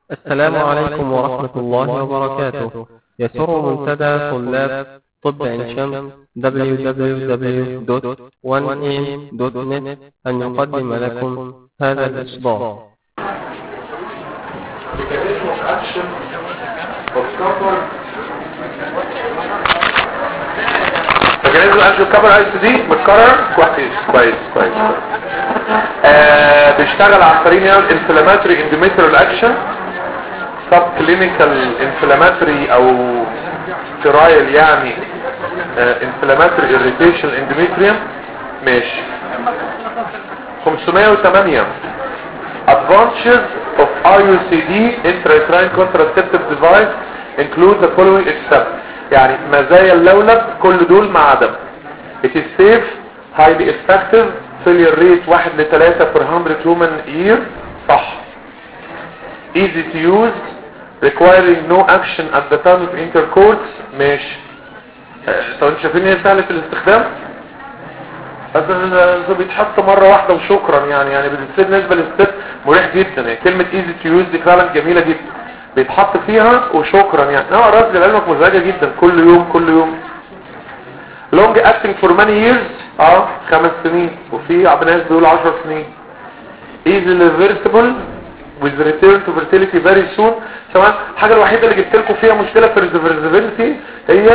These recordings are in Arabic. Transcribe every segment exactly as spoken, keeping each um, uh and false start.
السلام عليكم ورحمة الله وبركاته. يسر منتدى طلاب طب عين شمس دبليو دبليو دبليو دوت وان إيه دوت نت أن يقدم لكم هذا الإصدار. فجهاز الانشو كبر اي سي دي متكرر كويس كويس كويس آه بيشتغل عن طريق الانفلاماتوري اندوميتريال اكشن سب كلينيكال انفلاماتوري او ترايل يعني انفلاماتوري اريتيشن اندوميتريوم. ماشي. خمسمية وتمانية advantages of آي يو سي دي intrauterine contraceptive device include the following except. يعني مزايا اللولب كل دول مع عدم. it is safe highly effective failure rate واحد لثلاثة per hundred human year. صح. easy to use requiring no action at the time of intercourse. ماشي. طب انتوا شايفين ايه سهلة الاستخدام؟ بس ده بيتحط مرة واحدة وشكرا يعني يعني بتصير بالنسبة للست مريح جدا. يعني كلمة easy to use دي فعلا جميلة جدا. بيتحط فيها وشكرا يعني. نوع الرأس لعلمك مزعجة جدا كل يوم كل يوم. long acting for many years اه خمس سنين وفي ناس بيقولوا عشر سنين. easily reversible with return to fertility very soon. سواء الحاجة الوحيدة اللي جبت لكم فيها مشكلة في الريفرسبيلتي هي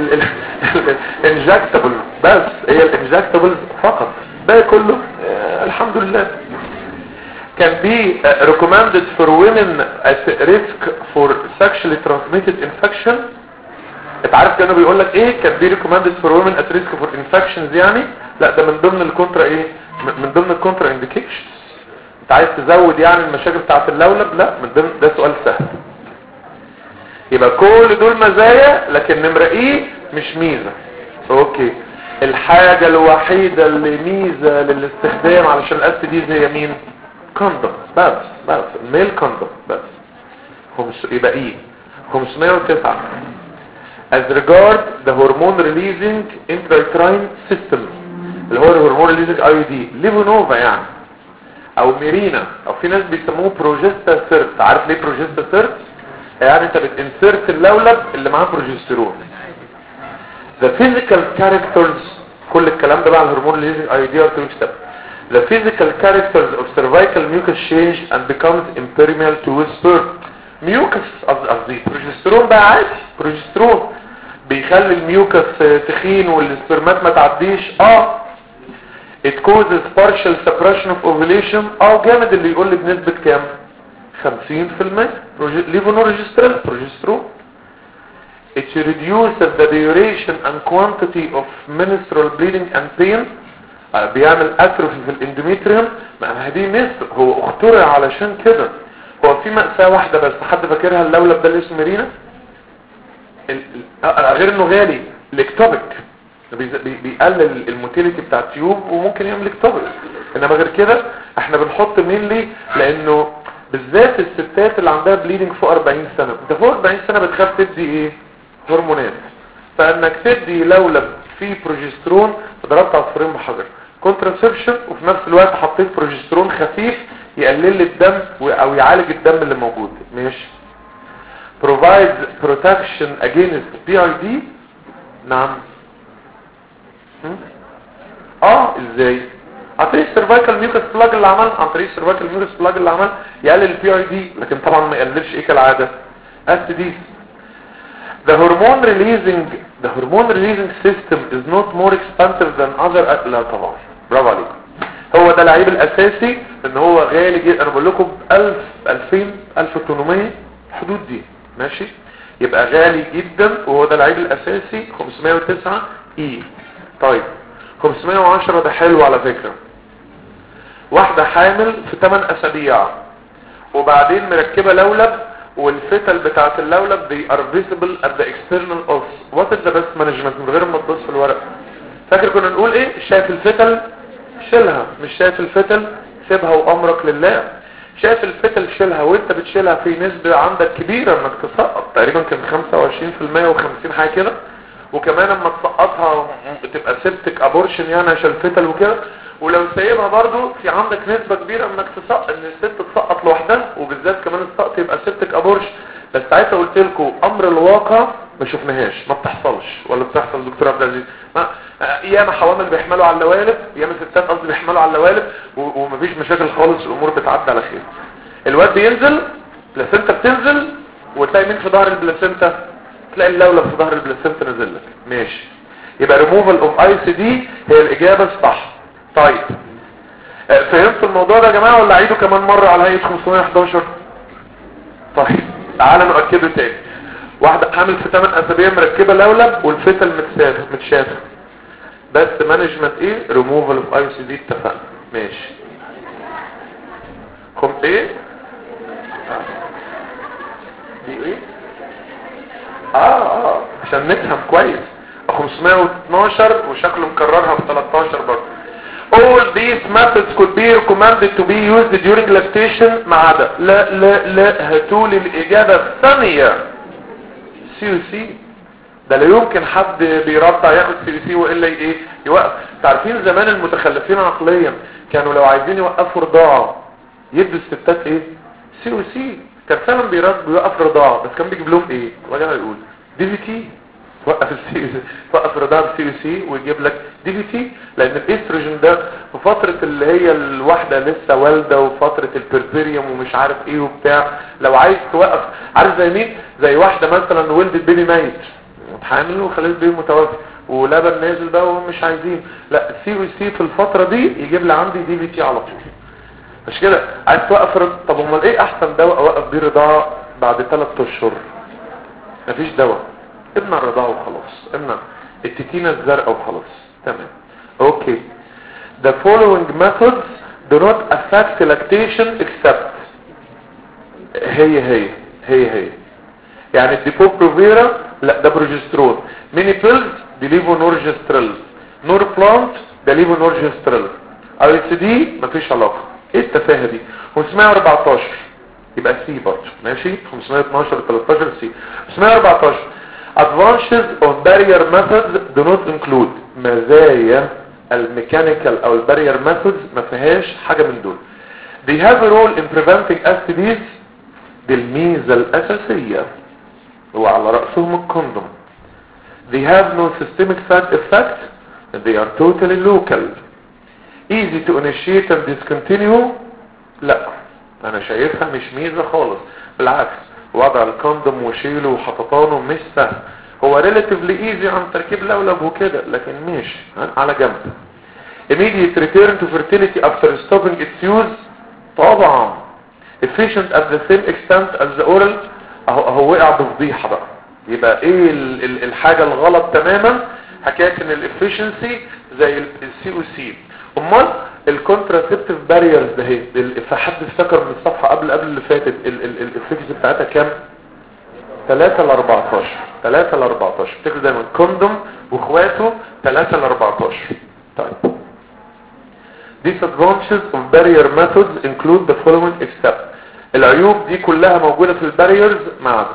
الانجكتبل بس هي الانجكتبل فقط. ده كله آه الحمد لله. can be uh, recommended for women at risk for sexually transmitted infection. انت عارف كانوا بيقول لك ايه can be recommended for women at risk for infections يعني لا ده من ضمن الكونترا ايه من ضمن الكونترا انديكيشن. انت عايز تزود يعني المشاكل بتاعت اللولب لا من ضمن ده سؤال سهل. يبقى كل دول مزايا لكن نمرة ايه مش ميزة. اوكي. الحاجة الوحيدة اللي ميزة للاستخدام علشان الاس دي هي مين؟ كوندوم بس بس ميل كوندوم بس. خمس يبقى ايه خمسمية وتسعة as regard the hormone releasing intrauterine system اللي هو الهرمون ريليزنج اي يو دي ليفونوفا يعني او ميرينا او في ناس بيسموه بروجستا سيرت. عارف ليه بروجستا سيرت؟ يعني انت بتنسرت اللولب اللي معاه بروجستيرون. the physical characters كل الكلام ده بقى على الهرمون ريليزنج اي يو دي ارتوكسب. the physical characters of cervical mucus change and becomes impermeable to sperm. ميوكس قصدي بروجستيرون بقى عادي بروجستيرون بيخلي الميوكس تخين والسبرمات ما تعديش. اه it causes partial suppression of ovulation. اه جامد اللي يقول لي بنسبة كام خمسين في المية ليفونورجسترال بروجسترون. it reduces the duration and quantity of menstrual bleeding and pain. بيعمل اتروفي في الاندوميتريوم. ما دي مصر هو اخترع علشان كده. هو في مأساة واحدة بس حد فاكرها اللولب ده اللي اسمه ميرينا غير انه غالي الاكتوبيك بيقلل الموتيليتي بتاع التيوب وممكن يعمل اكتوبيك. انما غير كده احنا بنحط مين ليه لانه بالذات الستات اللي عندها بليدنج فوق أربعين سنة. انت فوق أربعين سنة بتخاف تدي ايه هرمونات فانك تدي لولب فيه بروجسترون ضربت عصفورين بحجر كونتراسبشن وفي نفس الوقت حطيت بروجسترون خفيف يقلل لي الدم او يعالج الدم اللي موجود. ماشي. provides protection against بي آي دي. نعم. اه ازاي عن طريق السيرفايكال ميوكس بلاج اللي عمل عن طريق السيرفايكال ميوكس بلاج اللي عمل يقلل البي آي دي لكن طبعا ما يقللش ايه كالعاده اس دي. the hormone releasing the hormone releasing system is not more expensive than other. لا طبعا برافو عليك. هو ده العيب الاساسي ان هو غالي جدا. انا بقول لكم ألف ألفين ألف وثمانمية الحدود دي. ماشي. يبقى غالي جدا وهو ده العيب الاساسي. خمسمية وتسعة اي. طيب خمسمية وعشرة ده حلو على فكرة. واحدة حامل في ثمانية اسابيع وبعدين مركبة لولب والفتل بتاعت اللولب دي are visible at the external of what is the best management من غير ما تبص في الورق. فاكر كنا نقول ايه شايف الفتل شيلها مش شايف الفتل سيبها وامرك لله. شايف الفتل شيلها وانت بتشيلها في نسبة عندك كبيرة انك تسقط تقريبا كان خمسة وعشرين في المية وخمسين حاجة كده وكمان اما تسقطها بتبقى سبتك ابورشن يعني عشان الفتل وكده ولو سايبها برضو في عندك نسبة كبيرة انك تسقط، ان الست تسقط لوحدها، وبالذات كمان السقط يبقى سبتك ابورش. بس ساعتها قلت لكم امر الواقع ما شفناهاش، ما بتحصلش. ولا بتحصل دكتور عبد العزيز؟ ياما حوامل بيحملوا على اللوالب، ياما ستات قصدي بيحملوا على اللوالب ومفيش مشاكل خالص، الامور بتعدي على خير. الواد بينزل، بلاسنتا بتنزل، وتلاقي مين في ظهر البلاسنتا؟ تلاقي اللولب في ظهر البلاسنتا نزل لك. ماشي، يبقى ريموفال اوف اي سي دي هي الاجابه الصح. طيب فهمتوا الموضوع ده يا جماعه ولا اعيده كمان مره على هيئه خمسمية وحداشر؟ طيب تعالى نؤكده تاني. واحده حامل في ثمانية اسابيع مركبه لولب والفتل متسافه متشافه، بس مانجمنت ايه؟ ريموفال اوف اي سي دي. اتفقنا. ماشي. خم ايه دي ايه؟ اه اه عشان نفهم كويس. خمسمية واتناشر وشكله مكررها في تلتاشر برضه. all these methods could be recommended to be used during lactation ما عدا لا لا لا هاتولي الاجابه الثانيه سي سي. ده لا يمكن حد بيرضع ياخد سي سي والا ايه يوقف. تعرفين زمان المتخلفين عقليا كانوا لو عايزين يوقفوا رضاعه يدوا الستات ايه؟ سي وسي. كان فعلا بيرد بيوقف رضاعه، بس كان بيجيب لهم ايه؟ وجاي يقول دي في تي، توقف السي توقف رضاعه بالسي وسي ويجيب لك دي في تي. لان الاستروجين ده في فتره اللي هي الواحده لسه والده وفتره البربريوم ومش عارف ايه وبتاع، لو عايز توقف عارف زي مين؟ زي واحده مثلا ولدت بيبي ميت حامل وخليت بيه متوفي ولبن نازل بقى وهم مش عايزين، لا السي وسي في الفتره دي يجيب لي عندي دي في تي على طول. مش كده عايز توقف رض... طب امال ايه احسن دواء اوقف بيه رضاعه بعد ثلاث اشهر؟ مفيش دواء، ابنى الرضاعه وخلاص، ابنى التتينه الزرقاء وخلاص. تمام. اوكي. The following methods do not affect lactation except هي هي هي هي يعني الديبوبروفيرا لا ده بروجسترون، ميني بيلز دي ليفونورجستريل، نور بلانت ده ليفونورجستريل، اي اس دي مفيش علاقه. ايه التفاهه دي؟ خمسمية واربعتاشر يبقى سي برضه. ماشي. خمسمية واتناشر تلتاشر سي. خمسمية واربعتاشر advantages of barrier methods do not include مزايا الميكانيكال او البارير methods ما فيهاش حاجه من دول. they have a role in preventing اس تي ديز دي الميزه الاساسيه وعلى راسهم الكوندوم. they have no systemic side effect and they are totally local. easy to initiate and discontinue لا انا شايفها مش ميزة خالص، بالعكس وضع الكوندوم وشيله وحططانه مش سهل، هو relatively easy عن تركيب لولب وكده لكن مش على جنب. immediate return to fertility after stopping its use طبعا. efficient at the same extent as the oral اهو اهو وقع بفضيحة بقى. يبقى ايه ال ال الحاجة الغلط تماما؟ حكاية ان الافيشنسي زي السي او سي. امال الكونتراسيبتيف باريرز ده هي فحد افتكر من الصفحه قبل قبل اللي فاتت الافكس بتاعتها كام؟ ثلاثة ل اربعتاشر. ثلاثة ل اربعتاشر افتكر دايما كوندوم واخواته ثلاثة ل اربعتاشر. طيب disadvantages of barrier methods include the following except العيوب دي كلها موجوده في الباريرز ما عدا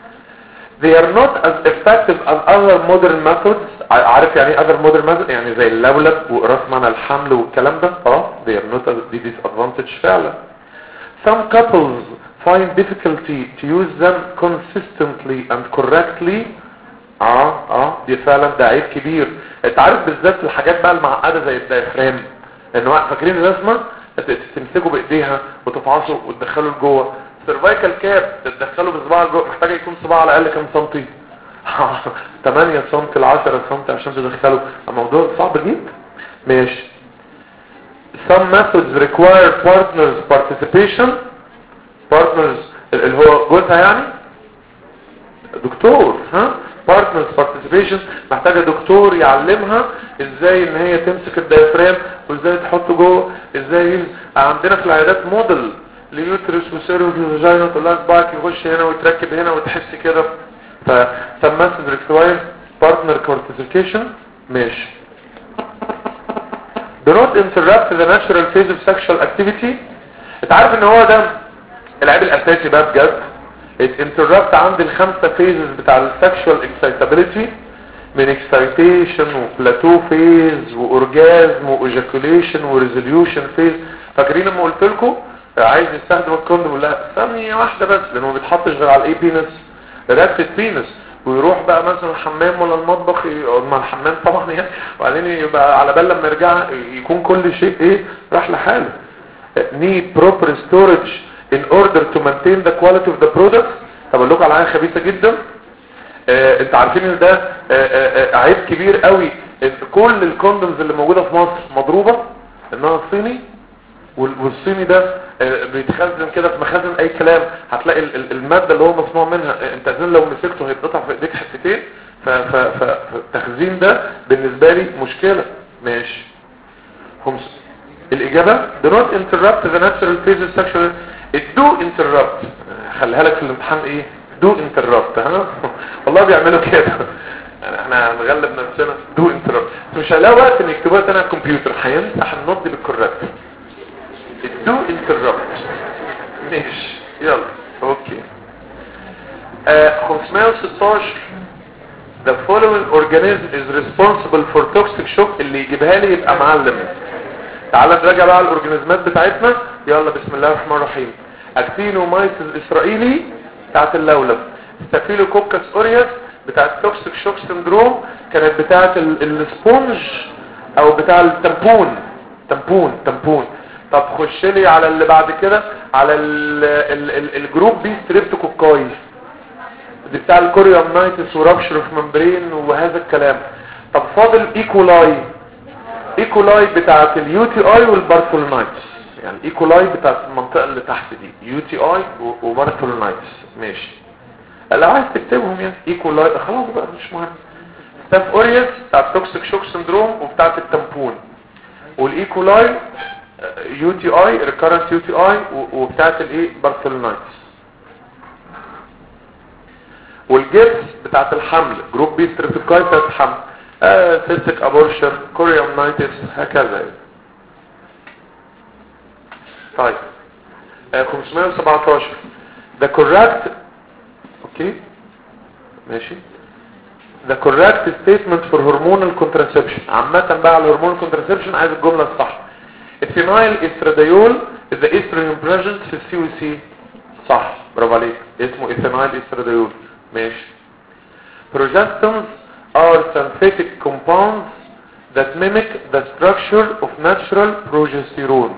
they are not as effective as other modern methods. عارف يعني other modern methods؟ يعني زي اللولب وقراص منع الحمل والكلام ده. اه they are not as disadvantage فعلا. some couples find difficulty to use them consistently and correctly. اه اه دي فعلا ده عيب كبير. انت عارف بالذات الحاجات بقى المعقده زي الدايفرام، انه فاكرين الرسمه تمسكوا بايديها وتفعصوا وتدخلوا لجوه. سيرفايكال كاب تدخله بصباع لجوه محتاج يكون صباع على الاقل كام سنتي؟ ثمانية سنتي ل عشرة سنتي عشان تدخله. الموضوع صعب جدا. ماشي. some methods require partners participation. partners اللي هو جوزها يعني دكتور ها partners participation محتاجه دكتور يعلمها ازاي ان هي تمسك الدايفرام وازاي تحطه جوه ازاي. عندنا في العيادات موديل ليوترس وسيرو فيجينا تقول لها صباعك يخش هنا وتركب هنا وتحس كده. ف some methods require partner participation. ماشي. do not interrupt the natural phase of sexual activity. انت عارف ان هو ده العيب الاساسي بقى بجد. it interrupt عند الخمسه phases بتاع السكشوال excitability من اكسايتيشن وبلاتو فيز واورجازم وايجاكوليشن وريزوليوشن فيز. فاكرين لما قلت لكم عايز يستخدم الكوندوم؟ لا، ثانيه واحده بس، لانه ما بيتحطش غير على الاي بينس، ركبه بينس، ويروح بقى مثلا الحمام ولا المطبخ، يقعد مع الحمام طبعا يعني، وبعدين يبقى على بال لما يرجع يكون كل شيء ايه راح لحاله. need proper storage in order to maintain the quality of the product. طب اقول لكم على حاجه خبيثه جدا. آه انت عارفين ان ده آه آه عيب كبير قوي، ان كل الكوندومز اللي موجوده في مصر مضروبه انها صيني، والصيني ده بيتخزن كده في مخازن اي كلام. هتلاقي المادة اللي هو مصنوع منها انت اذن لو مسكته هيتقطع في ايديك حتتين. فالتخزين ده بالنسبة لي مشكلة. ماشي. خمس الاجابة do not interrupt the natural phase of sexual. it do interrupt. خليها لك في الامتحان ايه do interrupt. ها والله بيعملوا كده يعني احنا هنغلب نفسنا do interrupt. مش هلاقي وقت ان يكتبوها تاني على الكمبيوتر، هيمسح النط بالكوركت. do interrupt. ماشي يلا اوكي. آه خمسمية وستاشر the following organism is responsible for toxic shock. اللي يجيبها لي يبقى معلم. تعال نراجع بقى على الاورجانيزمات بتاعتنا. يلا بسم الله الرحمن الرحيم. اكتينومايسيس اسرائيلي بتاعت اللولب، ستافيلوكوكس اوريوس بتاعت توكسيك شوك سندروم كانت بتاعت السبونج او بتاع التمبون تمبون تمبون. طب خش لي على اللي بعد كده، على ال ال ال الجروب بي ستريبتوكوكاي دي بتاع الكوريومنايتس ورابشر اوف ممبرين وهذا الكلام. طب فاضل ايكولاي. ايكولاي بتاعت اليو تي اي والبارثولونايتس، يعني ايكولاي بتاعت المنطقه اللي تحت دي يو تي اي وبارثولونايتس. ماشي لو عايز تكتبهم يعني ايكولاي خلاص بقى مش مهم. ستاف اوريوس بتاعت توكسيك شوك سندروم وبتاعت التمبون، والايكولاي يو تي اي ريكارنت يو تي اي وبتاعت الايه بارثولونايتس، والجبس بتاعت الحمل جروب بي ستريبتوكاي بتاعت الحمل آه سيستيك ابورشن كوريومنايتس هكذا. طيب آه خمسمية وسبعتاشر the correct اوكي ماشي the correct statement for hormonal contraception. عامة بقى على hormonal contraception عايز الجملة الصح. الفينايل استراديول is the estrogen present في السي و سي. صح برافو عليك، اسمه الفينايل استراديول. ماشي. progestins are synthetic compounds that mimic the structure of natural progesterone.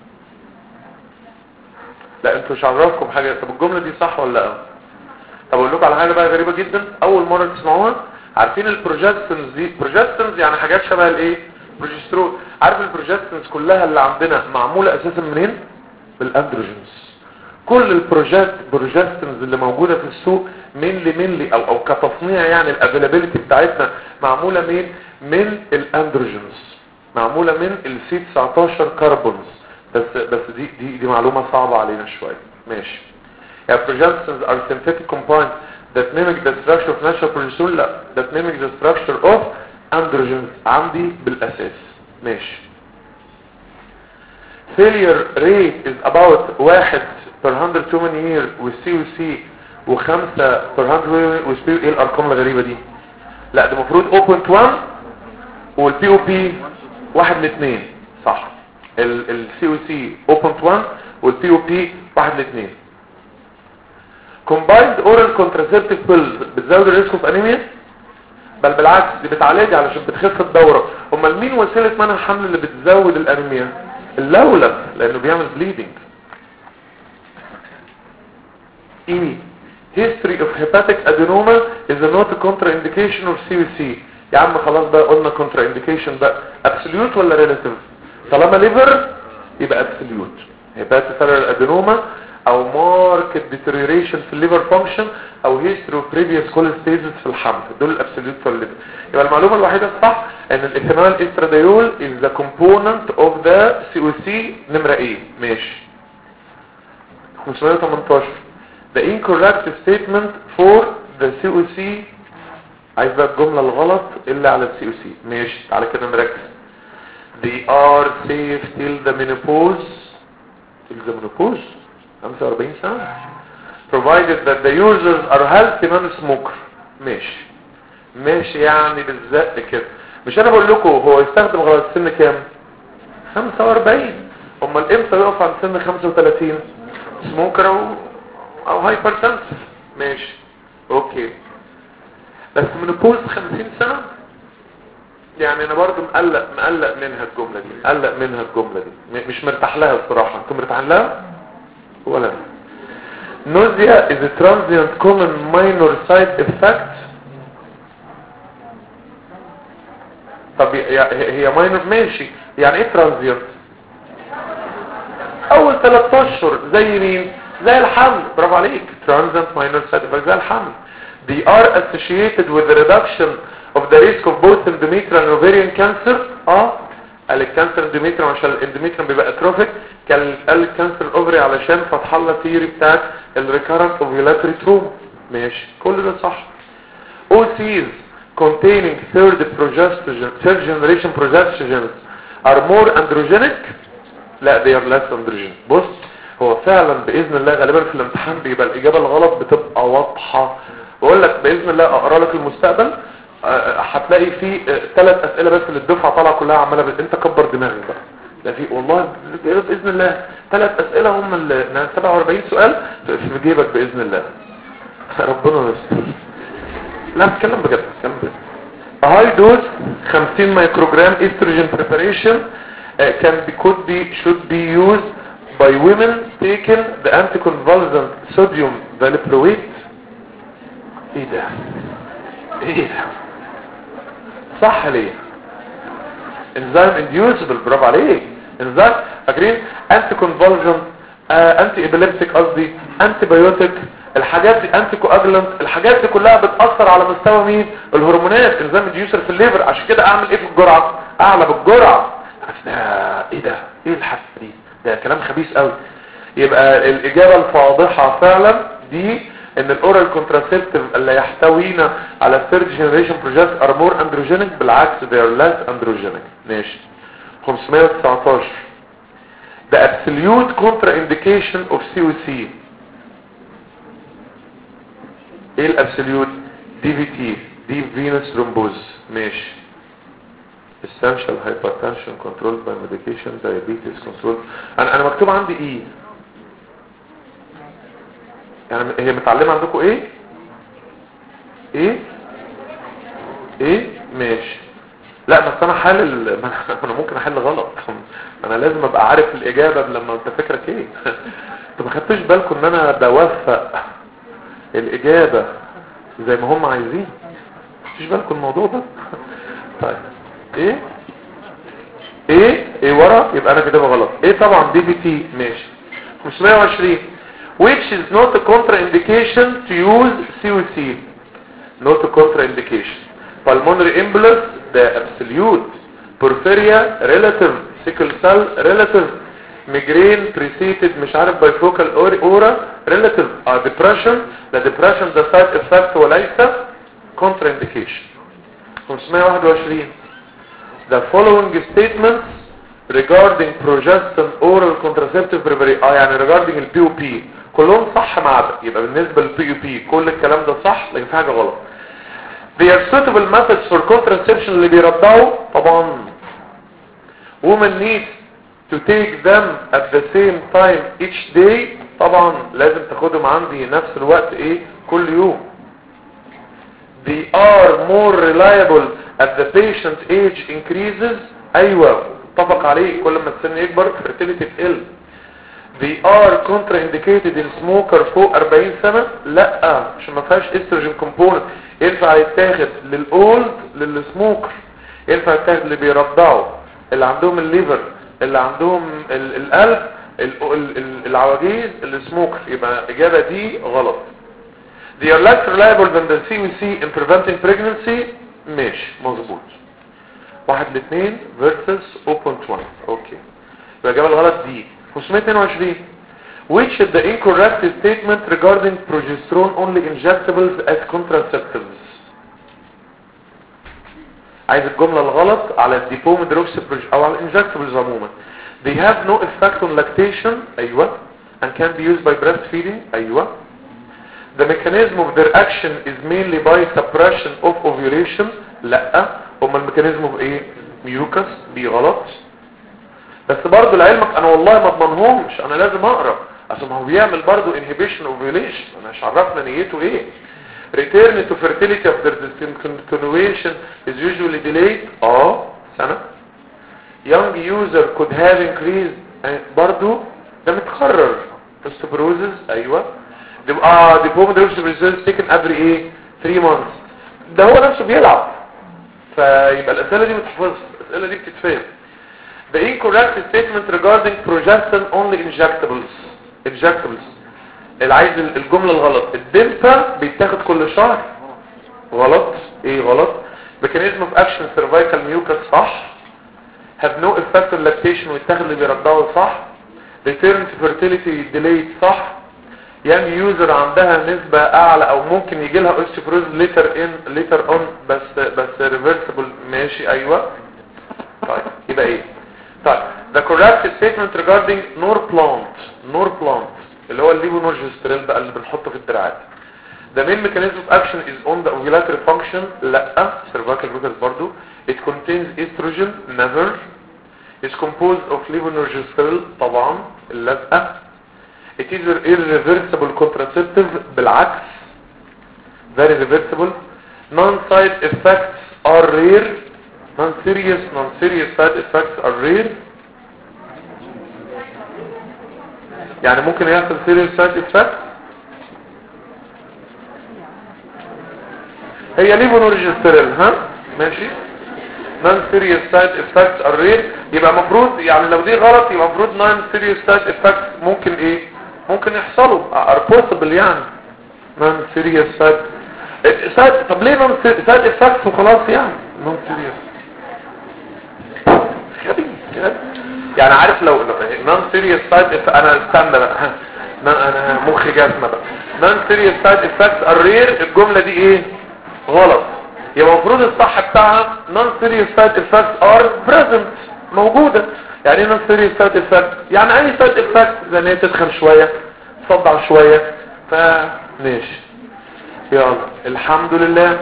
لا انتوا مش عارفكم حاجة. طب الجملة دي صح ولا لا؟ طب اقول لكم على حاجة بقى غريبة جدا اول مرة تسمعوها. عارفين البروجستنز دي؟ بروجستنز يعني حاجات شبه الايه بروجسترون. عارف البروجستنز كلها اللي عندنا معمولة اساسا منين؟ بالاندروجينز. كل البروجست بروجستنز اللي موجودة في السوق مينلي مينلي او او كتصنيع يعني الافيلابيلتي بتاعتنا معمولة من من الاندروجينز، معمولة من السي تسعتاشر كربونز. بس بس دي دي دي معلومة صعبة علينا شوية. ماشي. يعني progestins are synthetic compounds that mimic the structure of natural progesterone. لا that mimic the structure of androgens عندي بالاساس. ماشي. failure rate is about واحد per hundred human year والسي وسي وخمسة per hundred والسي. ايه الارقام الغريبة دي؟ لا ده المفروض صفر فاصلة واحد والبي او بي واحد لاثنين. صح. السي او سي صفر فاصلة واحد والبي او بي واحد لاثنين. combined oral contraceptive pills بتزود الريسك اوف انيميا؟ بل بالعكس دي بتعالجها علشان بتخف الدورة. امال مين وسيلة منع الحمل اللي بتزود الانيميا؟ اللولب لانه بيعمل bleeding. ايه history of hepatic adenoma is not a contraindication of سي و سي. يا عم خلاص بقى قلنا contraindication بقى absolute ولا relative؟ طالما liver يبقى absolute. hepatocellular adenoma او marked deterioration في الليفر فانكشن او history of previous cholestasis في الحمل دول الابسوليوت في الليفر. يبقى المعلومه الوحيده الصح ان الايثانول استراديول is the component of the سي او سي نمره ايه. ماشي. خمسمية وتمنتاشر the incorrect statement for the سي او سي. عايز بقى الجمله الغلط اللي على السي او سي. ماشي تعالى كده نركز. they are safe till the menopause. till the menopause خمسة وأربعين سنة provided that the users are healthy non-smoker. ماشي. ماشي يعني بالزق كده. مش انا بقول لكم هو يستخدم غلط سن كام؟ خمسة واربعين. امال امتى يقف عند سن خمسة وثلاثين؟ سموكر او او هايبرتنسف. ماشي اوكي. بس منوبوز خمسين سنة يعني انا برضو مقلق مقلق منها الجملة دي، مقلق منها الجملة دي، مش مرتاح لها الصراحة. انتم مرتاحين لها ولا؟ nausea is a transient common minor side effect. طب هي minor ماشي، يعني ايه transient؟ اول ثلاثة اشهر زي مين؟ زي الحمل. برافو عليك. transient minor side effect زي الحمل. they are associated with the reduction of the risk of both endometrial and ovarian cancer. اه قال الكانسر اندوميتريوم عشان الاندوميتريوم بيبقى اتروفيك، قال الكانسر الاوفري علشان فتح الله ثيوري بتاعت الريكارنت اوفيلاتوري تروم. ماشي كل ده صح. O Cs containing third progestogen third generation progestogens are more androgenic. لا they are less androgenic. بص هو فعلا باذن الله غالبا في الامتحان بيبقى الاجابه الغلط بتبقى واضحه. بقول لك باذن الله اقرا لك المستقبل هتلاقي في ثلاث اسئله بس اللي الدفعه طالعه كلها عماله بت... انت كبر دماغك بقى. لا في والله باذن الله ثلاث اسئله هم ال سبعة واربعين سؤال في جيبك باذن الله. ربنا يستر. لا اتكلم بجد اتكلم بجد. هاي دوز خمسين مايكروجرام استروجين بريباريشن كان بي could be should be used by women taking the anticonvulsant sodium valproate. ايه ده ايه ده صح ليه؟ انزيم انديوسبل. برافو عليك. انزيم فاكرين انتي كونفولجنت انتي ابيليبتيك قصدي انتي بايوتيك الحاجات دي انتي كواجلنت الحاجات دي كلها بتاثر على مستوى مين؟ الهرمونات. انزيم انديوسر في الليفر. عشان كده اعمل ايه في الجرعه؟ اعلى بالجرعه. ايه ده ايه الحفله دي؟ ده كلام خبيث قوي. يبقى الاجابه الفاضحه فعلا دي ان الاورال كونتراسيبتيف اللي يحتوينا على الثيرد جنريشن بروجست ار مور اندروجينيك. بالعكس they are less androgenic. ماشي. خمسمية وتسعتاشر the absolute contraindication of سي او سي. ايه الابسوليوت؟ دي في تي دي فينوس ثرومبوز. ماشي. essential hypertension controlled by medication diabetes controlled. انا انا مكتوب عندي ايه يعني؟ هي متعلمة عندكم ايه ايه ايه ماشي. لا بس انا حل انا ممكن احل غلط. انا لازم ابقى عارف الاجابة لما انت فكرك ايه. انتوا ما خدتوش بالكم ان انا بوفق الاجابة زي ما هم عايزين؟ ما خدتوش بالكم الموضوع ده؟ طيب ايه ايه ايه ورا يبقى انا كده غلط. ايه طبعا دي في تي. ماشي. خمسمية وعشرين which is not a contraindication to use سي او سي. not a contraindication. pulmonary embolus the absolute. porphyria relative. sickle cell relative. migraine preceded مش عارف bifocal aura relative. uh, depression the depression the side effect وليس contraindication. خمسمية وواحد وعشرين the following statements regarding progestin oral contraceptive preparation اه يعني regarding البي او بي كلهم صح ما عدا يبقى بالنسبه للبي او بي كل الكلام ده صح لكن في حاجه غلط. they are suitable methods for contraception اللي بيرضعوا طبعا. women need to take them at the same time each day طبعا لازم تاخدهم عندي نفس الوقت ايه كل يوم. they are more reliable as the patient age increases. ايوه اتفق عليه كل ما السن يكبر fertility تقل. they are contraindicated in smoker فوق أربعين سنة. لا عشان ما فيهاش estrogen component. ينفع يتاخد للاولد للسموكر. ينفع يتاخد اللي بيرضعوا اللي عندهم الليفر اللي عندهم القلب العواجيز السموكر. يبقى الاجابه دي غلط. they are less reliable than the سي او سي in preventing pregnancy. ماشي مظبوط. واحد لاثنين versus صفر فاصلة واحد. اوكي يبقى الاجابه الغلط دي. خمسمية واتنين وعشرين which is the incorrect statement regarding progesterone only injectables as contraceptives. عايز الجمله الغلط على الديبوميدروكسي او على الانجكتبلز عموما. they have no effect on lactation. ايوه and can be used by breastfeeding. ايوه the mechanism of their action is mainly by suppression of ovulation. لا، هما الميكانيزم of ايه؟ ميوكس. دي غلط. بس برضو لعلمك انا والله ما اضمنهمش، انا لازم اقرا عشان هو بيعمل برضو inhibition ovulation، انا مش عرفنا نيته ايه. return to fertility after discontinuation is usually delayed. اه سنة. young user could have increased برضو ده متكرر. osteoporosis ايوه. اه the pomodorosis results taken every ايه three months. ده هو نفسه بيلعب، فيبقى الاسئله دي متحفظ، الاسئله دي بتتفهم. the incorrect statement regarding progestin only injectables. injectables اللي عايز الجمله الغلط، الدمبا بيتاخد كل شهر. غلط. ايه غلط؟ mechanism of action cervical mucus صح. have no effect on lactation ويتاخد اللي بيرضعه صح. return to fertility delayed صح. young user عندها نسبة اعلى او ممكن يجي لها osteoporosis later in later on بس بس reversible. ماشي ايوه. طيب يبقى ايه؟ طيب the correct statement regarding norplant norplant اللي هو الليفونورجستريل بقى اللي بنحطه في الدراعات. the main mechanism of action is on the ovulatory function. لا. cervical mucus برضو. it contains estrogen. never. is composed of levonorgestrel. طبعا اللزقة. it is irreversible contraceptive. بالعكس very reversible. non-side effects are rare. non-serious non-serious side effects are rare. يعني ممكن يحصل serious side effects. هي ليفونورجستريل ها ماشي. non-serious side effects are rare. يبقى مفروض يعني لو دي غلط يبقى مفروض non-serious side effects ممكن ايه ممكن يحصلوا are possible يعني non-serious side side. طب ليه non-side effects وخلاص يعني non-serious يعني عارف لو non-serious side effects. انا استنى بقى انا مخي جاسمه بقى. non-serious side effects are rare الجمله دي ايه غلط. يبقى المفروض الصح بتاعها non-serious side effects are present موجودة. يعني ايه non-serious side effects؟ يعني اي side effects زي ان هي تدخن شوية تصدع شوية فماشي. يلا الحمد لله.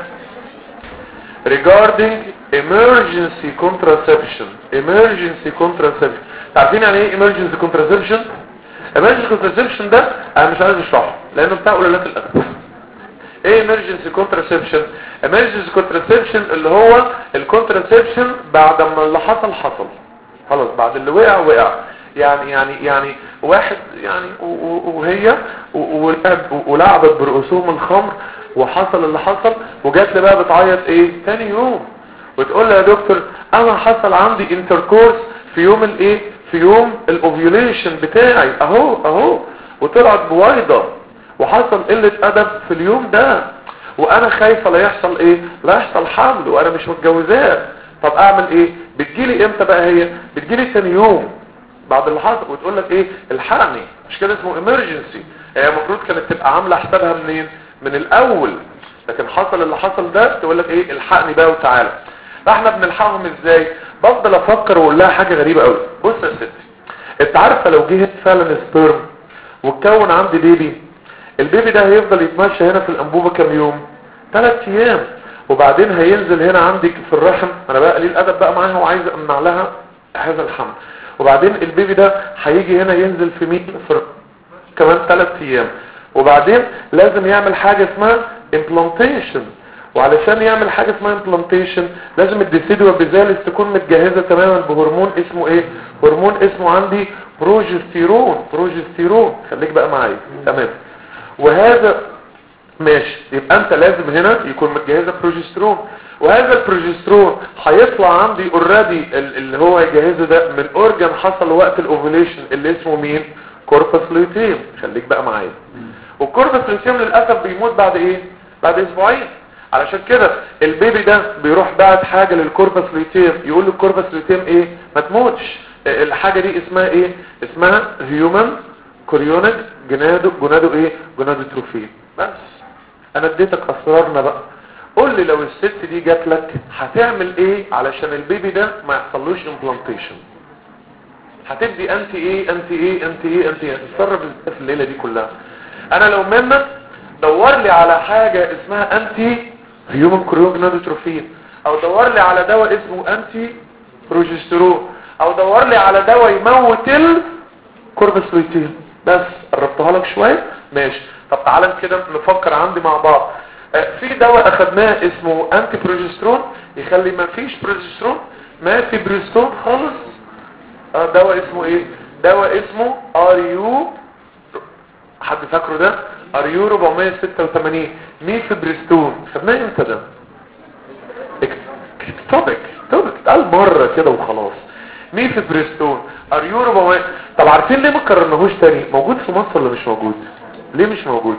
regarding emergency contraception emergency contraception عارفين يعني ايه emergency contraception؟ emergency contraception ده انا مش عايز اشرحه لانه بتاع قلالات الادب. ايه emergency contraception؟ emergency contraception اللي هو الكونتراسبشن بعد ما اللي حصل حصل خلاص، بعد اللي وقع وقع. يعني يعني يعني واحد يعني وهي ولعبت برؤوسهم الخمر وحصل اللي حصل وجات لي بقى بتعيط ايه تاني يوم وتقول لي يا دكتور انا حصل عندي انتركورس في يوم الايه في يوم الاوفيوليشن بتاعي اهو اهو وطلعت بويضة وحصل قلة ادب في اليوم ده وانا خايفة لا يحصل ايه لا يحصل حمل وانا مش متجوزاه. طب اعمل ايه؟ بتجيلي امتى بقى؟ هي بتجيلي تاني يوم بعد اللي حصل وتقول لك ايه الحقني. مش كده اسمه emergency. هي المفروض كانت تبقى عامله حسابها منين من الاول، لكن حصل اللي حصل ده تقول لك ايه الحقني بقى وتعالى. فاحنا بنلحقهم ازاي؟ بفضل افكر واقول لها حاجه غريبه قوي. بص يا ستي انت عارفه لو جه فعلا سبيرم واتكون عندي بيبي، البيبي ده هيفضل يتمشى هنا في الانبوبه كام يوم؟ ثلاث ايام، وبعدين هينزل هنا عندك في الرحم. انا بقى قليل ادب بقى معاها وعايز امنع لها هذا الحمل. وبعدين البيبي ده هيجي هنا ينزل في مين في كمان ثلاث ايام، وبعدين لازم يعمل حاجه اسمها implantation. وعلشان يعمل حاجه اسمها implantation لازم الديسيدوا بذالس تكون متجهزه تماما بهرمون اسمه ايه؟ هرمون اسمه عندي بروجستيرون. بروجستيرون خليك بقى معايا تمام. وهذا ماشي، يبقى انت لازم هنا يكون متجهزه بروجسترون، وهذا البروجسترون هيطلع عندي اوريدي اللي هو يجهزه ده من اورجان حصل وقت الاوفيوليشن اللي اسمه مين؟ كوربس لوتيم. خليك بقى معايا. والكوربس لوتيم للاسف بيموت بعد ايه؟ بعد اسبوعين. علشان كده البيبي ده بيروح بعت حاجه للكوربس لوتيم يقول للكوربس لوتيم ايه؟ ما تموتش. الحاجه دي اسمها ايه؟ اسمها هيومن كوريونيك جنادو جنادو ايه؟ جنادوتروفين. بس انا اديتك اسرارنا بقى. قول لي لو الست دي جات لك هتعمل ايه علشان البيبي ده ما يحصلوش امبلانتيشن؟ هتدي انت ايه انت ايه انت ايه انت ايه هتتصرف ازاي في الليله دي كلها؟ انا لو منك دور لي على حاجة اسمها انتي هيومن كوريون جونادوتروفين، او دور لي على دواء اسمه انتي بروجسترون، او دور لي على دواء يموت الكوربس لوتيم. بس قربتها لك شوية ماشي. طب تعالى كده نفكر عندي مع بعض. في دواء اخدناه اسمه انتي بروجسترون يخلي ما فيش بروجسترون، ما في بروجسترون خالص. اه دواء اسمه ايه؟ دواء اسمه ار يو، حد فاكره ده؟ ار يو أربعمية وستة وثمانين ميفيبرستون. خدناه امتى ده؟ توبك توبك اتقال مره كده وخلاص. ميفيبرستون ار يو أربعمية. طب عارفين ليه ما كررناهوش تاني؟ موجود في مصر ولا مش موجود؟ ليه مش موجود؟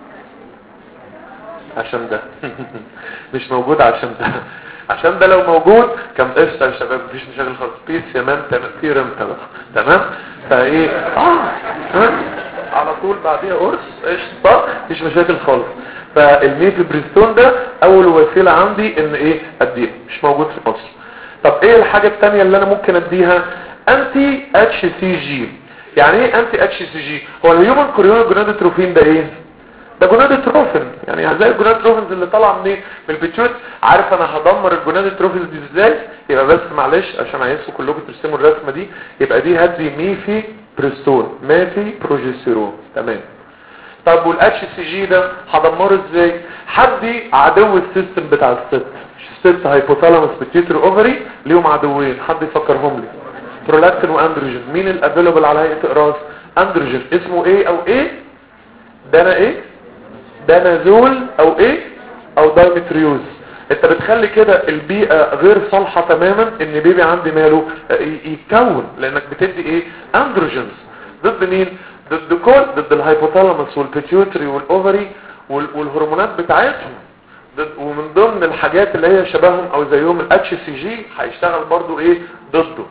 عشان ده مش موجود. عشان ده عشان ده لو موجود كان قشطه يا شباب، مفيش مشاكل خالص. بيس يا مان في رمته بقى تمام. فايه اه على طول بعديها قرص قشطه مفيش مشاكل خالص. فالميفيبرستون ده اول وسيله عندي ان ايه اديه، مش موجود في مصر. طب ايه الحاجه الثانيه اللي انا ممكن اديها؟ انتي اتش سي جي. يعني ايه انتي اتش سي جي؟ هو الهيومن كوريون جونادوتروفين ده ايه؟ ده جونادوتروفين. يعني هتلاقي الجونادوتروفينز اللي طالعه منين؟ من البيتيوت. عارف انا هدمر الجونادوتروفينز دي ازاي؟ يبقى بس معلش عشان عايزكم كلكم ترسموا الرسمه دي، يبقى دي هدي ميفي بريستون مافي بروجستيرون. تمام. طب والاتش سي جي ده هدمره ازاي؟ حدي عدو السيستم بتاع الست. الست هايبوثالاموس بيتيوتري اوفري ليهم عدوين، حد يفكرهم لي؟ برولاكتين واندروجين. مين الافيلبل على هيئه اقراص؟ اندروجين اسمه ايه او ايه؟ دانا ايه؟ دانازول او ايه؟ او دايمتريوز. انت بتخلي كده البيئة غير صالحة تماما ان بيبي عندي ماله يتكون، لانك بتدي ايه؟ اندروجينز. ضد مين؟ ضد كل ضد الهايبوثالاموس والبيتيوتري والاوفري والهرمونات بتاعتهم. ضد ومن ضمن الحاجات اللي هي شبههم او زيهم الاتش سي جي هيشتغل برضو ايه ضده.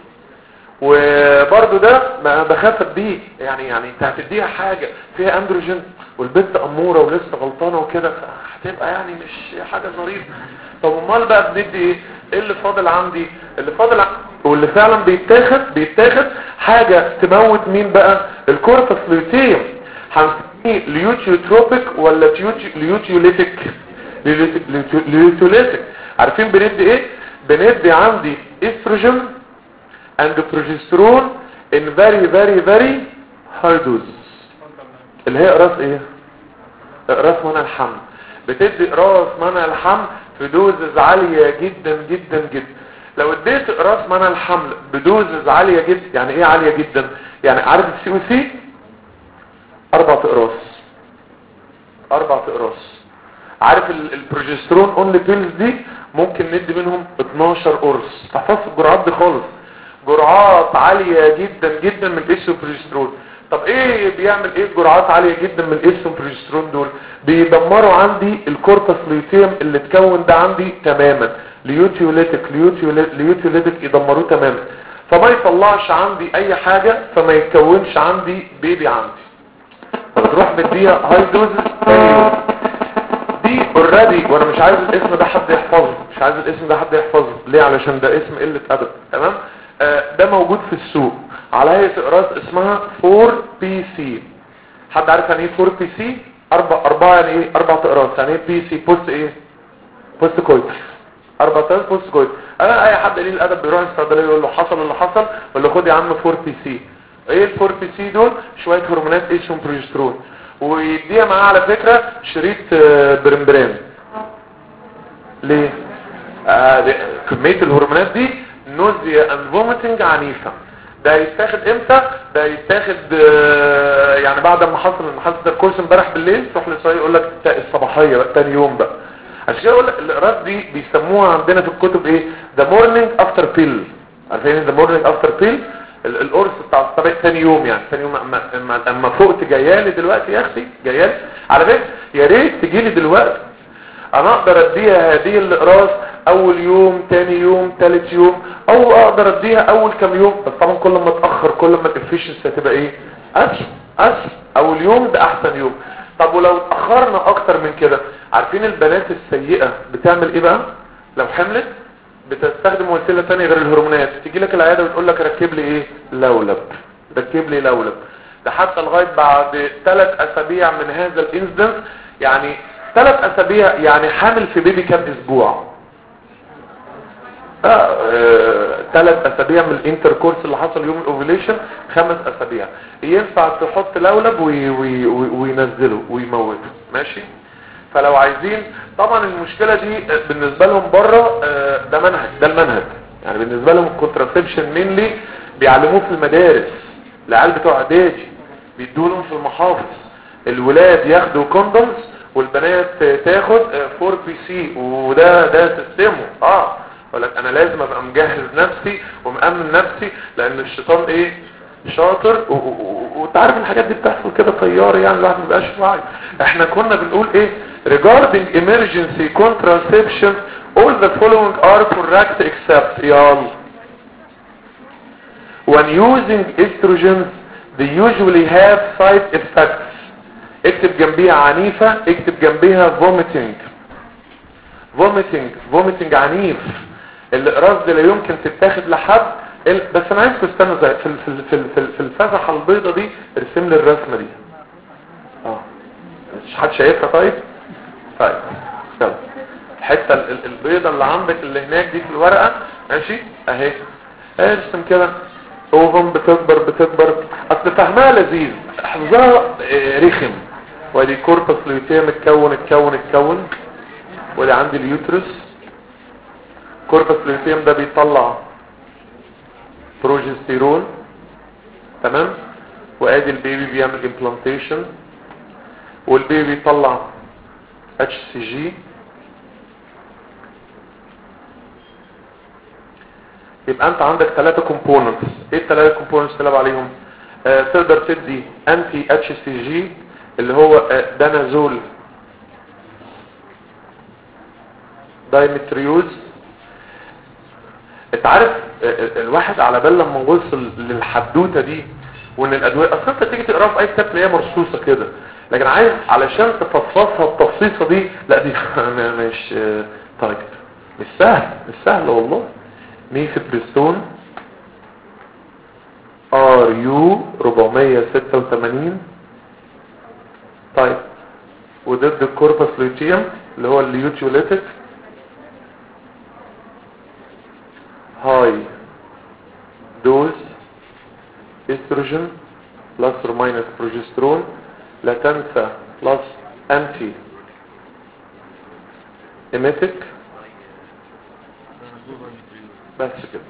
وبرضو ده ما بخاف بيه. يعني يعني انت هتديها حاجة فيها اندروجين والبنت امورة ولسه غلطانة وكده، هتبقى يعني مش حاجة ظريفة. طب امال بقى بندي ايه؟ ايه اللي فاضل عندي؟ اللي فاضل عندي واللي فعلا بيتاخد بيتاخد حاجة تموت مين بقى؟ الكوربس لوتيم. هنسميه ليوتيوتروبيك ولا ليوتيوليتيك؟ ليوتيوليتيك. عارفين بندي ايه؟ بندي عندي استروجين and progesterone in very very very high dose. اللي هي اقراص ايه؟ اقراص منع الحمل. بتدي اقراص منع الحمل في دوزز عالية جدا جدا جدا. لو اديت اقراص منع الحمل بدوزز عالية جدا، يعني ايه عالية جدا؟ يعني عارف السي او سي؟ اربع اقراص اربع اقراص. عارف البروجسترون اونلي بيلز دي ممكن ندي منهم اتناشر قرص. تحفظ الجرعات دي خالص، جرعات عالية جدا جدا من الاستروبروجسترون. طب ايه بيعمل ايه جرعات عالية جدا من الاستروبروجسترون دول؟ بيدمروا عندي الكوربس لوتيم اللي اتكون ده عندي تماما. ليوتيوليتك ليوتيوليتك يدمروه تماما، فما يطلعش عندي اي حاجة، فما يتكونش عندي بيبي عندي. فتروح مديها هاي دوز دي اوريدي. وانا مش عايز الاسم ده حد يحفظه، مش عايز الاسم ده حد يحفظه ليه؟ علشان ده اسم قلة ادب. تمام. ده موجود في السوق على هيئة اقراص اسمها فور بي سي. حد عارف يعني ايه فور بي سي؟ اربع اربعة يعني ايه؟ اربع اقراص. يعني ايه بي سي؟ بوست ايه؟ بوست كويت. اربع اقراص بوست كويت. انا اي حد قليل الادب بيروح الصيدليه يقول له حصل اللي حصل، ولا خد يا عم فور بي سي. ايه الفور بي سي دول؟ شويه هرمونات ايستروجين بروجسترون، ويديها معاه على فكره شريط برمبران. ليه؟ آه كميه الهرمونات دي نوزيا اند فوميتنج عنيفه. ده يتاخد امتى؟ ده يتاخد آه يعني بعد ما حصل المحاضره الكورس امبارح بالليل، تروح للصيدلي يقول لك الصباحيه بقى تاني يوم بقى. عشان كده اقول لك الاقراص دي بيسموها عندنا في الكتب ايه؟ ذا مورنينج افتر بيل. عارفين ذا مورنينج افتر بيل؟ القرص بتاع الصباح ثاني يوم. يعني ثاني يوم اما اما فقت جايالي دلوقتي يا اختي، جايالي على فكره يا ريت تجي لي دلوقتي. انا اقدر اديها هذه الاقراص اول يوم، ثاني يوم، ثالث يوم، او اقدر اديها اول كام يوم. بس طبعا كل ما اتاخر كل ما الافيشنسي هتبقى ايه؟ اسرع اسرع. اول يوم ده احسن يوم. طب ولو اتاخرنا اكتر من كده، عارفين البنات السيئه بتعمل ايه بقى؟ لو حملت بتستخدم وسيله ثانيه غير الهرمونات. تيجي لك العياده وتقول لك ركب لي ايه؟ لولب. ركب لي لولب. ده حتى لغايه بعد ثلاث اسابيع من هذا الانسدنس يعني ثلاث اسابيع يعني حامل في بيبي كام اسبوع؟ ثلاث آه اسابيع من الانتركورس اللي حصل يوم الاوفيليشن، خمس اسابيع ينفع تحط لولب وي وي وينزله ويموته. ماشي. فلو عايزين طبعا المشكله دي بالنسبه لهم بره آه ده منهج، ده المنهج يعني بالنسبه لهم الكونتراسبشن مينلي بيعلموه في المدارس، العيال بتوع اعدادي بيدوا لهم في المحافظ، الولاد ياخدوا كوندومز والبنات تاخد فور بي سي، وده ده سيستمه. اه ولك انا لازم ابقى مجهز نفسي ومأمن نفسي لان الشيطان ايه شاطر، وانت عارف الحاجات دي بتحصل كده طيار يعني الواحد ما بيبقاش واعي. احنا كنا بنقول ايه regarding emergency contraception all the following are correct except يلا when using estrogens they usually have side effects. اكتب جنبيها عنيفة، اكتب جنبيها vomiting vomiting vomiting عنيف، الاقراص دي لا يمكن تتاخد لحد. بس انا عايزكم استنوا زي في في في في, في الفسحه البيضه دي ارسم لي الرسمه دي. اه مش حد شايفها؟ طيب طيب يلا الحته البيضه اللي عندك اللي هناك دي في الورقه ماشي اهي، ارسم كده اوفم بتكبر بتكبر، اصل فهمها لذيذ حفظها رخم. وادي كوربس لوتيم اتكون اتكون اتكون وادي عندي اليوترس، كوربس لوتيم ده بيطلع بروجستيرون تمام، وادي البيبي بيعمل امبلانتيشن والبيبي بيطلع اتش سي جي. يبقى انت عندك ثلاثة كومبوننتس. ايه الثلاثة كومبوننتس اللي بلعب عليهم؟ آه تقدر تدي انتي اتش سي جي اللي هو آه دانازول دايمتريوز. انت عارف آه الواحد على بال لما وصل للحدوته دي وان الادويه اصلا انت تيجي تقراها في اي كتاب تلاقيها مرصوصه كده، لكن عايز علشان تفصصها التفصيصه دي لا دي مش آه طيب مش سهل مش سهل والله. ميفيبريستون ار يو أربعمية وستة وثمانين طيب، وضد الكوربس لوتيوم اللي هو اليوتيوليتك هاي دوز استروجين بلس اور ماينس بروجسترون، لا تنسى بلس انتي ايميتك بس كده.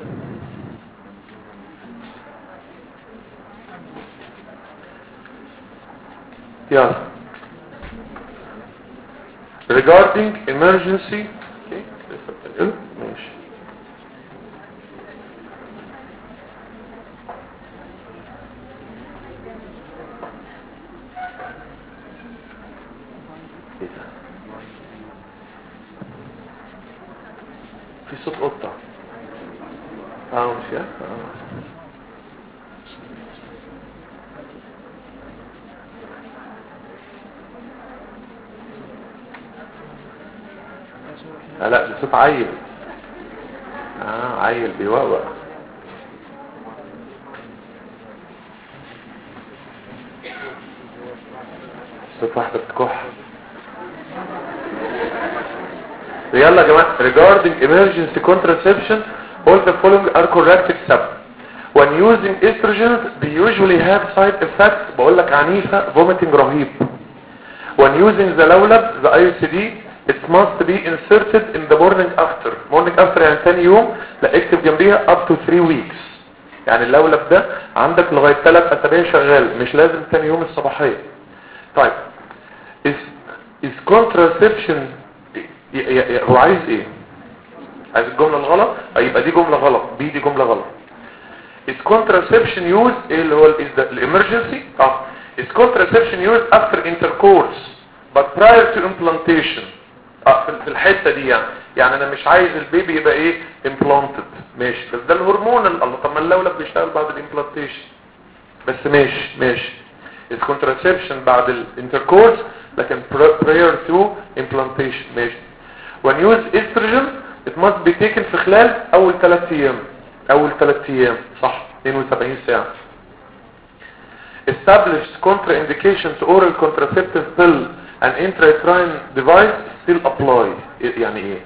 يلا regarding emergency okay. ماشي في صوت قطة اه مش يا اه لا ده صوت عيل اه عيل بيوقوق. صوت واحدة بتكح. يلا يا جماعة regarding emergency contraception all the following are correct except when using estrogens they usually have side effects بقول لك عنيفة vomiting رهيب. when using the لولب the I U C D it must be inserted in the morning after morning after يعني ثاني يوم، لا اكتب جنبيها up to three weeks يعني اللولب ده عندك لغاية ثلاث اسابيع شغال مش لازم ثاني يوم الصباحية. طيب is is contraception هو عايز ايه؟ عايز الجملة الغلط؟ يبقى دي جملة غلط، بي دي جملة غلط. is contraception used ايه اللي هو الامرجنسي؟ اه is contraception used after intercourse but prior to implantation. اه في الحتة دي يعني يعني انا مش عايز البيبي يبقى ايه implanted ماشي، بس ده الهرمون الله. طب ما اللولب بيشتغل بعد الامبلانتيشن بس ماشي ماشي. is contraception بعد الانتركورس لكن prior to implantation ماشي. when used estrogen it must be taken في خلال اول ثلاث ايام اول ثلاث ايام صح اثنين وسبعين ساعة. established contraindication to oral contraceptive pill an intrauterine device still apply. يعني ايه؟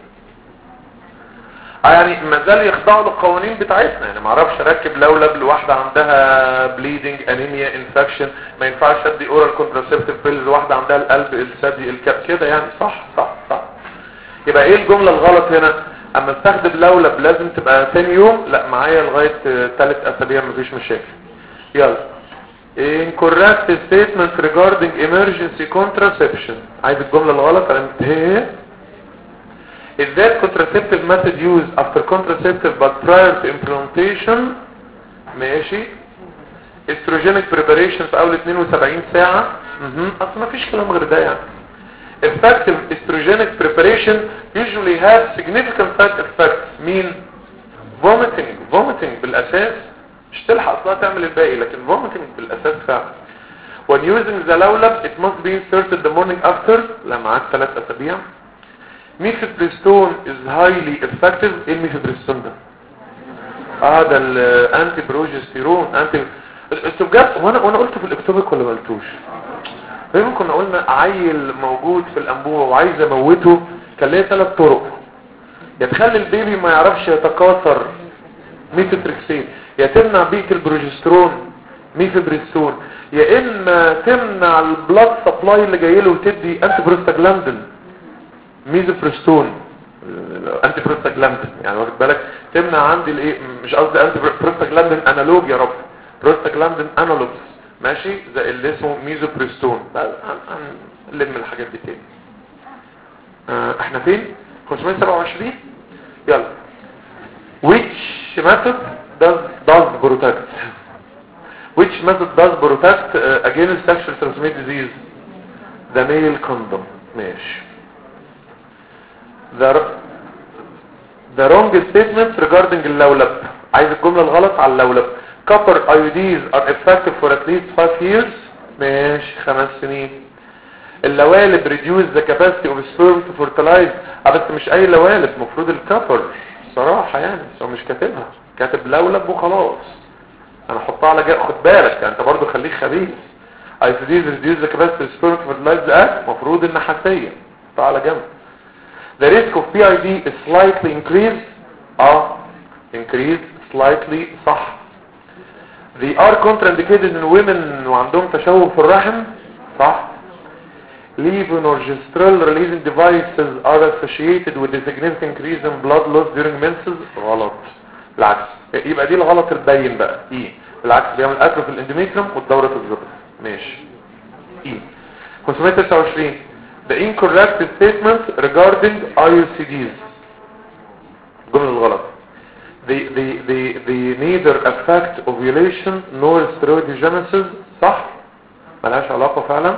اه يعني ما زال يخضعوا للقوانين بتاعتنا. يعني ما اعرفش اركب لولب لواحده عندها بليدنج انيميا انفكشن، ما ينفعش ادي اورال كونتراسيبتيف بيلز لواحده عندها القلب الثدي الكب كده يعني. صح صح صح. يبقى ايه الجمله الغلط هنا؟ اما استخدم لولب لازم تبقى ثاني يوم؟ لا، معايا لغايه ثلاث اسابيع مفيش مشاكل. يلا. incorrect statement regarding emergency contraception. عايز الجمله الغلط هي is that contraceptive method used after contraceptive but prior to implantation. ماشي. estrogenic preparation في اول اثنين وسبعين ساعة. اها اصلا ما فيش كلام غير ده يعني. effective estrogenic preparation usually have significant side effects. مين؟ vomiting. vomiting بالاساس. مش تلحق اصلا تعمل الباقي، لكن vomiting بالاساس فعلا. when using the lawlab it must be inserted the morning after. لا معاك ثلاث اسابيع. ميفيبريستون is highly effective. ايه الميفيبريستون ده؟ اه ده الانتي بروجستيرون. انتي انتوا بجد وانا وانا قلت في الاكتوبيك ولا ما قلتوش؟ دايما كنا قلنا عيل موجود في الانبوبه وعايز اموته كان ليه ثلاث طرق. يا تخلي البيبي ما يعرفش يتكاثر ميثوتريكسين، يا تمنع بيك البروجسترون ميفيبريستون، يا اما تمنع البلاد سبلاي اللي جاي له وتدي انتي بروستاجلاندين ميزوبريستون انتي بروستاجلاندين. يعني واخد بالك تمنع عندي الايه، مش قصدي انتي بروستاجلاندين انالوج يا رب، بروستاجلاندين انالوجز ماشي زي اللي اسمه ميزوبريستون. هنلم الحاجات دي تاني. اه احنا فين؟ خمسمية وسبعة وعشرين. يلا. which method does does protect which method does protect uh, against sexually transmitted disease? the male condom. ماشي. the the wrong statement regarding اللولب. عايز الجملة الغلط على اللولب. copper I U Ds are effective for at least five years. ماشي خمس سنين. اللوالب reduce the capacity of sperm to fertilize. اه بس مش اي لوالب، مفروض الكبر صراحة يعني، بس هو مش كاتبها، كاتب لولب وخلاص. انا احطها على جاء. خد بالك يعني انت برضو خليك خبيث. I U Ds reduce the capacity of sperm to fertilize. اه مفروض النحاسية، حطها على جنب. The risk of P I D is slightly increased. اه increased slightly صح. They are contraindicated in women وعندهم تشوه في الرحم. صح. Levonorgestrel releasing devices are associated with a significant increase in blood loss during menses. غلط. بالعكس يبقى دي الغلط البين بقى. ايه بالعكس بيعمل اتروفي في الاندوميتريوم والدورة تتظبط. ماشي. ايه خمسمية وتسعة وعشرين. The incorrect statement regarding I U C Ds. الجملة الغلط. They, they, they, they neither affect ovulation nor steroidogenesis. صح؟ ملهاش علاقة فعلا.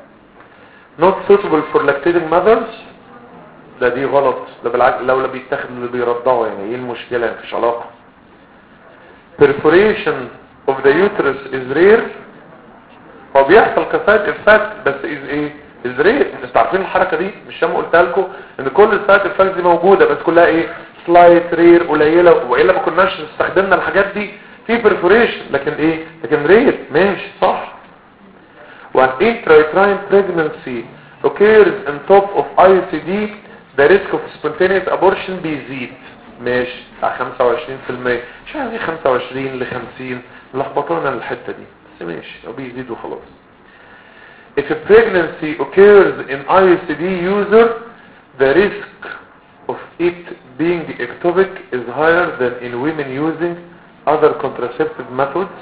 Not suitable for lactating mothers. ده دي غلط. ده بالعكس لو لا بيتاخد اللي بيرضعه يعني ايه المشكلة؟ مفيش علاقة. Perforation of the uterus is rare. هو بيحصل كسايد افكت بس is ايه؟ is rare. انتوا عارفين الحركة دي؟ مش انا قلتها لكم ان كل السايد افكت دي موجودة بس كلها ايه؟ سلايت رير قليلة، وإلا ما كناش استخدمنا الحاجات دي في perforation. لكن ايه؟ لكن رير. ماشي صح. When intrauterine pregnancy occurs on top of I U C D the risk of spontaneous abortion بيزيد. ماشي بتاع خمسة وعشرين بالمية. مش عارف ايه خمسة وعشرين لخمسين لخبطونا الحتة دي بس ماشي وبيزيد وخلاص. If a pregnancy occurs in I U C D user the risk of it being ectopic is higher than in women using other contraceptive methods.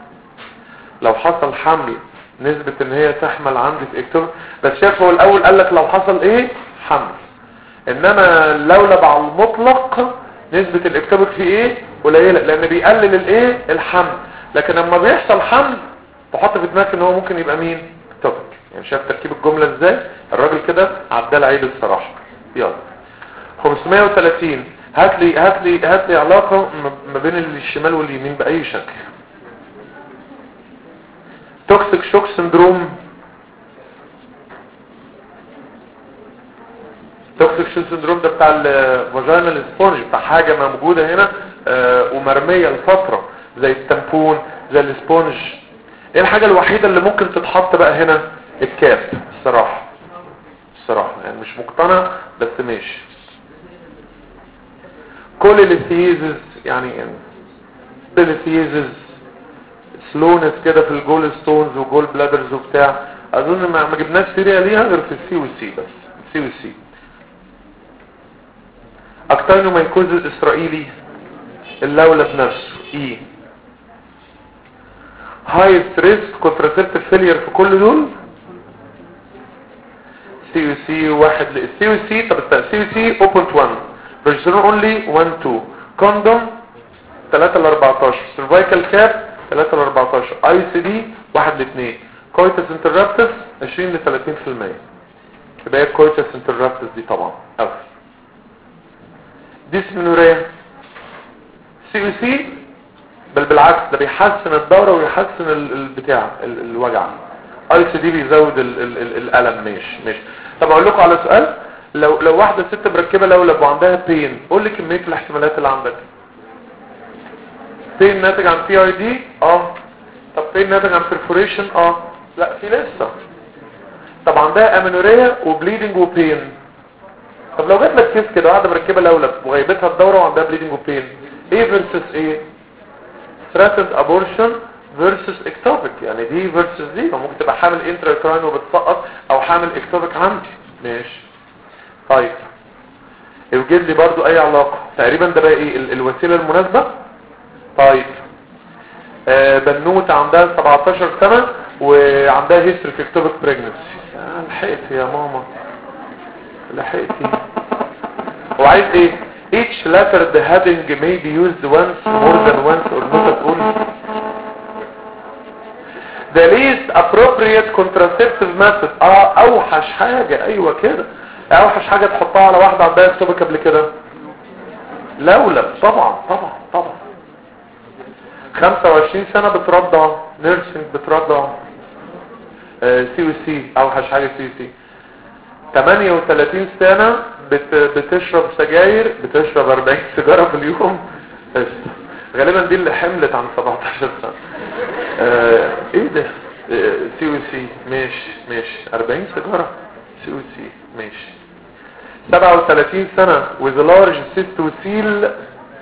لو حصل حمل نسبة ان هي تحمل عندي في اكتوبك. بس شايف هو الاول قال لك لو حصل ايه حمل، انما اللولب على المطلق نسبة الاكتوبك فيه ايه قليلة لان بيقلل الايه الحمل. لكن لما بيحصل حمل تحط في دماغك ان هو ممكن يبقى مين اكتوبك. يعني شايف تركيب الجملة ازاي؟ الراجل كده عدال عيد الصراحة. يلا. خمسمية وثلاثين. هات لي هات لي هات لي علاقة ما بين الشمال واليمين بأي شكل. توكسيك شوك سندروم. توكسيك شوك سندروم ده بتاع الفاجينال سبونج، بتاع حاجة موجودة هنا آه ومرمية لفترة زي التامبون زي السبونج. ايه الحاجة الوحيدة اللي ممكن تتحط بقى هنا؟ الكاب الصراحة. بصراحة يعني مش مقتنع بس ماشي. كل الثيزز يعني الثيزز سلونس كده في الجول ستونز وجول بلادرز وبتاع، اظن ما ما جبناش سيريا ليها غير في السي والسي بس. السي والسي اكتينومايكوز الاسرائيلي اللولب نفسه اي هايست ريسك كونتراسيبتيف فيلير في كل دول سي وسي واحد للسي وسي. طب السي وسي صفر فاصلة واحد بروجسترون اونلي واحد اتنين كوندوم ثلاثة ل أربعتاشر سيرفايكال كاب ثلاثة ل أربعتاشر اي سي دي واحد ل اتنين كويتس انترابتس عشرين ل ثلاثين في المية. يبقى الكويتس انترابتس دي طبعا أفضل. ديسمنوريا سي وسي بل بالعكس ده بيحسن الدورة ويحسن البتاع الوجع. اي سي دي بيزود ال ال ال الالم. ماشي ماشي. طب اقول لكم على سؤال، لو لو واحده ست مركبه لولب وعندها بين، قول لي كميه الاحتمالات اللي عندك. بين ناتج عن بي اي دي اه. طب بين ناتج عن بيرفوريشن اه. لا في لسه. طب عندها امينوريا وبليدنج وبين. طب لو جت لك كيس كده واحده مركبه لولب وغيبتها الدوره وعندها بليدنج وبين، ايه فيرسس ايه؟ threatened abortion versus ectopic. يعني دي versus دي. ممكن تبقى حامل انترايتراين وبتسقط او حامل ectopic عندي. ماشي طيب يوجد لي برضو اي علاقة تقريبا ده بقى ايه ال الوسيلة المناسبة. طيب آه بنوتة عندها سبعتاشر سنة وعندها history في ectopic pregnancy. آه لحقتي يا ماما لحقتي. هو عايز ايه؟ each letter the heading may be used once more than once or not at all. the least appropriate contraceptive method. اه اوحش حاجة. ايوه كده اوحش حاجة تحطها على واحدة عندها اكتوبك قبل كده لولب. طبعا طبعا طبعا. خمسة وعشرين سنة بترضع نيرسينج بترضع آه سي و سي اوحش حاجة سي و سي. ثمانية وثلاثين سنة بت بتشرب سجاير بتشرب أربعين سيجارة في اليوم. غالبا دي اللي حملت عن سبعتاشر سنة. آه ايه ده آه سي و سي ماشي ماشي أربعين سيجارة سي و سي ماشي. سبعة وثلاثين سنة with large cyst وسيل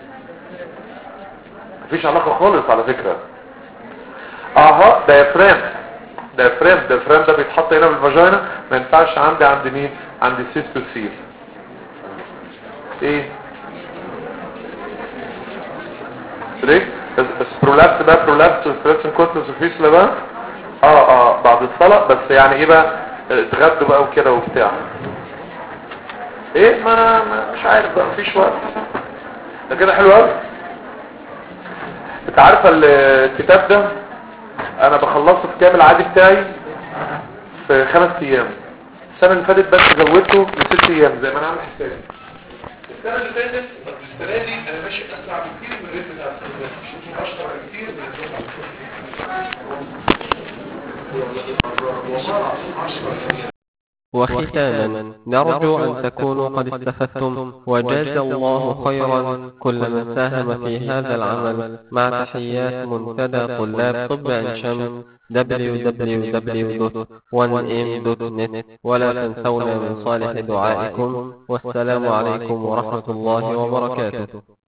مفيش علاقة خالص على فكرة. اها دايفرام دايفرام دايفرام ده بيتحط هنا بالفاجينا ما ينفعش عندي عند مين؟ عند cyst وسيل. ايه ليه؟ بس بس برولابس بقى برولابس وستريسن كونتنس وفيسلا بقى اه اه بعد الصلاة بس. يعني ايه بقى اتغدوا بقى وكده وبتاع ايه ما, ما مش عارف بقى مفيش وقت. ده كده حلو قوي. انت عارفه الكتاب ده انا بخلصه في كامل العادي بتاعي في خمس ايام. السنه اللي فاتت بس زودته لست ايام زي ما انا عامل حسابي. السنه اللي فاتت السنه دي انا ماشي اسرع بكتير من الريتم بتاع السنه اللي فاتت. شوفوا اشطر كتير من الريتم بتاع وختاما نرجو أن تكونوا قد استفدتم وجاز الله خيرا كل من ساهم في هذا العمل مع تحيات منتدى طلاب طب عين شمس دبليو دبليو دبليو دوت وان ام دوت نت. ولا تنسونا من صالح دعائكم والسلام عليكم ورحمة الله وبركاته.